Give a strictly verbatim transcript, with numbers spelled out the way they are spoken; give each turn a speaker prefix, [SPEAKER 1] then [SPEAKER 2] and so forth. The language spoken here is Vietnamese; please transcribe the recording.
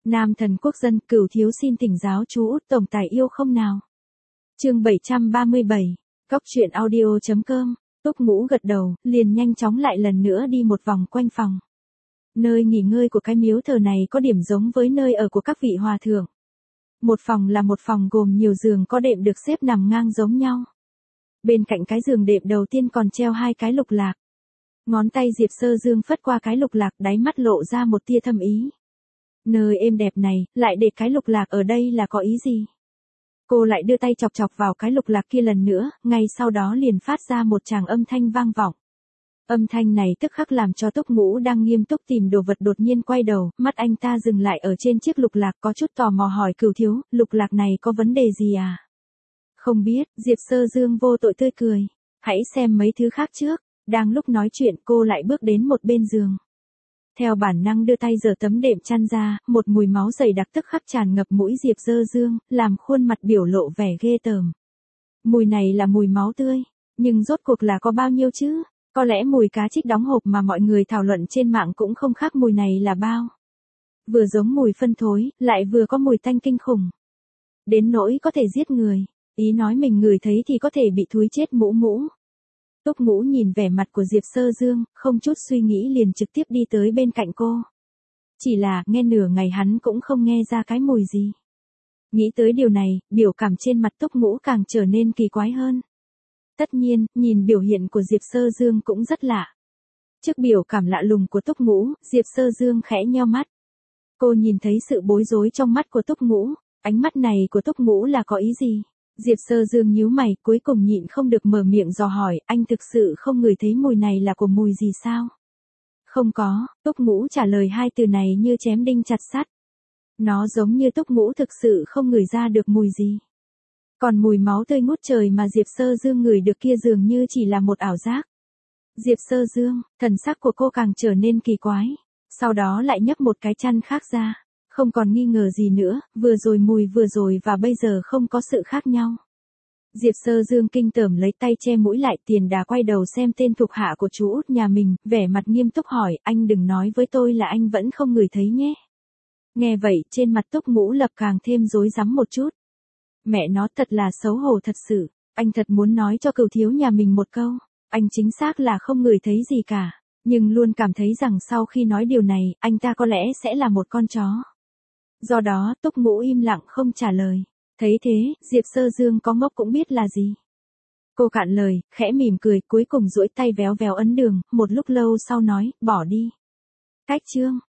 [SPEAKER 1] Nam thần quốc dân, Cửu thiếu xin thỉnh giáo chú Út tổng tài yêu không nào. Chương bảy trăm ba mươi bảy, Cóc truyện audio chấm com. Túc Ngũ gật đầu, liền nhanh chóng lại lần nữa đi một vòng quanh phòng. Nơi nghỉ ngơi của cái miếu thờ này có điểm giống với nơi ở của các vị hòa thượng. Một phòng là một phòng gồm nhiều giường có đệm được xếp nằm ngang giống nhau. Bên cạnh cái giường đệm đầu tiên còn treo hai cái lục lạc. Ngón tay Diệp Sơ Dương phất qua cái lục lạc, đáy mắt lộ ra một tia thâm ý. Nơi êm đẹp này, lại để cái lục lạc ở đây là có ý gì? Cô lại đưa tay chọc chọc vào cái lục lạc kia lần nữa, ngay sau đó liền phát ra một tràng âm thanh vang vọng. Âm thanh này tức khắc làm cho Túc Ngũ đang nghiêm túc tìm đồ vật đột nhiên quay đầu, mắt anh ta dừng lại ở trên chiếc lục lạc, có chút tò mò hỏi Cửu thiếu, lục lạc này có vấn đề gì à? Không biết, Diệp Sơ Dương vô tội tươi cười. Hãy xem mấy thứ khác trước. Đang lúc nói chuyện cô lại bước đến một bên giường. Theo bản năng đưa tay giở tấm đệm chăn ra, một mùi máu dày đặc tức khắc tràn ngập mũi Diệp Sơ Dương, làm khuôn mặt biểu lộ vẻ ghê tởm. Mùi này là mùi máu tươi, nhưng rốt cuộc là có bao nhiêu chứ? Có lẽ mùi cá trích đóng hộp mà mọi người thảo luận trên mạng cũng không khác mùi này là bao. Vừa giống mùi phân thối, lại vừa có mùi tanh kinh khủng. Đến nỗi có thể giết người, ý nói mình ngửi thấy thì có thể bị thúi chết mũ mũ. Túc Ngũ nhìn vẻ mặt của Diệp Sơ Dương, không chút suy nghĩ liền trực tiếp đi tới bên cạnh cô. Chỉ là, nghe nửa ngày hắn cũng không nghe ra cái mùi gì. Nghĩ tới điều này, biểu cảm trên mặt Túc Ngũ càng trở nên kỳ quái hơn. Tất nhiên, nhìn biểu hiện của Diệp Sơ Dương cũng rất lạ. Trước biểu cảm lạ lùng của Túc Ngũ, Diệp Sơ Dương khẽ nheo mắt. Cô nhìn thấy sự bối rối trong mắt của Túc Ngũ, ánh mắt này của Túc Ngũ là có ý gì? Diệp Sơ Dương nhíu mày, cuối cùng nhịn không được mở miệng dò hỏi, anh thực sự không ngửi thấy mùi này là của mùi gì sao? Không có, Túc Ngũ trả lời hai từ này như chém đinh chặt sắt. Nó giống như Túc Ngũ thực sự không ngửi ra được mùi gì. Còn mùi máu tươi ngút trời mà Diệp Sơ Dương ngửi được kia dường như chỉ là một ảo giác. Diệp Sơ Dương, thần sắc của cô càng trở nên kỳ quái. Sau đó lại nhấc một cái chăn khác ra. Không còn nghi ngờ gì nữa, vừa rồi mùi vừa rồi và bây giờ không có sự khác nhau. Diệp Sơ Dương kinh tởm lấy tay che mũi lại, Tiền Đà quay đầu xem tên thuộc hạ của chú Út nhà mình, vẻ mặt nghiêm túc hỏi, anh đừng nói với tôi là anh vẫn không ngửi thấy nhé. Nghe vậy, trên mặt Túc Ngũ Lập càng thêm rối rắm một chút. Mẹ nó thật là xấu hổ thật sự, anh thật muốn nói cho Cửu thiếu nhà mình một câu, anh chính xác là không ngửi thấy gì cả, nhưng luôn cảm thấy rằng sau khi nói điều này, anh ta có lẽ sẽ là một con chó. Do đó, Túc Ngũ im lặng không trả lời. Thấy thế, Diệp Sơ Dương có ngốc cũng biết là gì. Cô cạn lời, khẽ mỉm cười, cuối cùng duỗi tay véo véo ấn đường, một lúc lâu sau nói, bỏ đi. Cách chương.